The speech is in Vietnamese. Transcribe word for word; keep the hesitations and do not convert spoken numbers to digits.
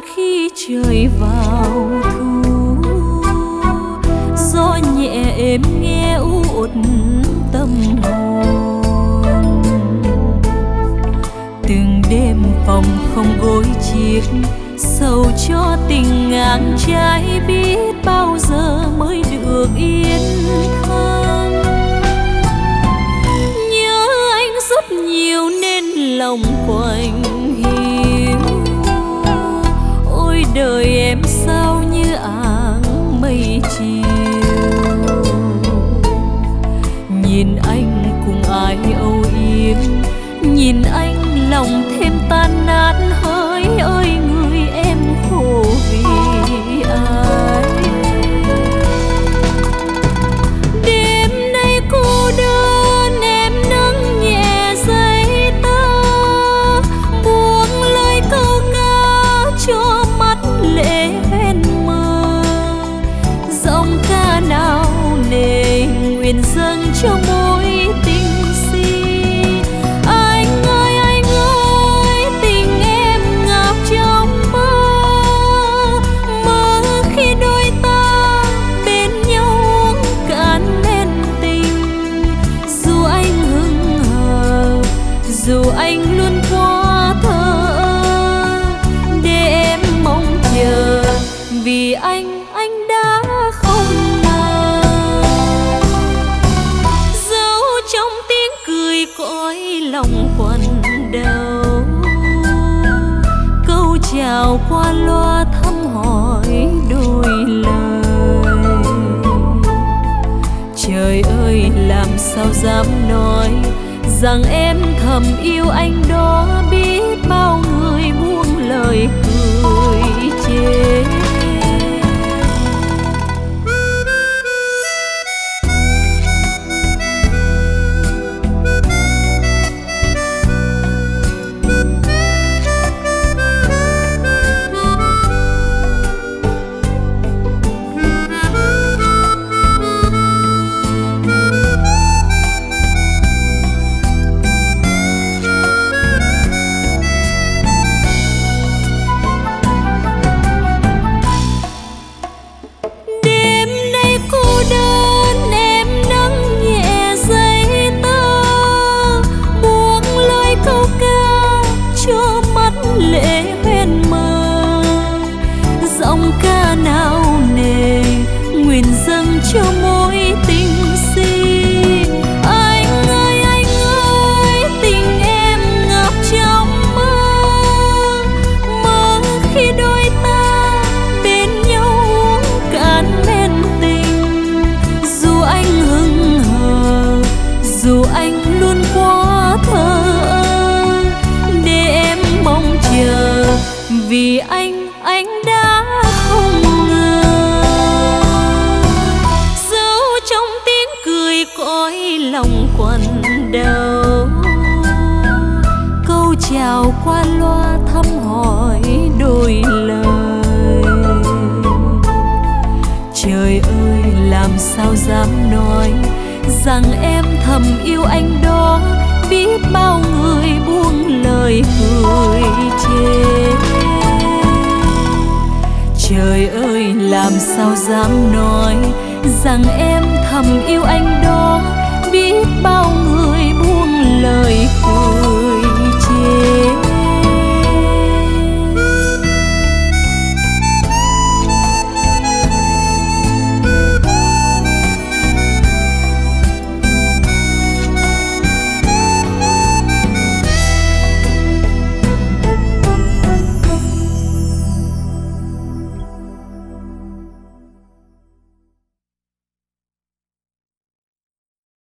khi trời vào thu, gió nhẹ êm nghe uất tâm hồn. Từng đêm phòng không gối chiếc, sầu cho tình ngang trái biết bao giờ mới được yên thân. Nhớ anh rất nhiều nên lòng quạnh hiu, ôi đời em sao như áng mây chiều. Nhìn anh cùng ai âu yếm, nhìn anh lòng thêm tan nát, hỡi ơi người em khổ vì ai. Đêm nay cô đơn em nâng nhẹ giấy tơ, buông lời câu ca cho mắt lệ ven mơ. Giọng ca nào nề nguyện dâng cho mối tình si. Anh ơi anh ơi tình em ngập trong mơ, mơ khi đôi ta bên nhau uống cạn men tình. Dù anh hững hờ, dù anh luôn quá thờ ơ, để em mong chờ vì anh anh đã không ngờ. Dẫu trong tiếng cười cõi lòng quặn đau, câu chào qua loa thăm hỏi đôi lời. Trời ơi làm sao dám nói rằng em thầm yêu anh đó, biết bao người buông lời cười chê. Cho mối tình si. Anh ơi anh ơi tình em ngập trong mơ, mơ khi đôi ta bên nhau uống cạn men tình. Dù anh hững hờ, dù anh luôn quá thờ ơ, để em mong chờ vì anh anh đã không ngờ. Cõi lòng quặn đau, câu chào qua loa thăm hỏi đôi lời. Trời ơi làm sao dám nói rằng em thầm yêu anh đó, biết bao người buông lời cười chê. Trời ơi làm sao dám nói rằng em thầm yêu anh đó, biết bao người buông lời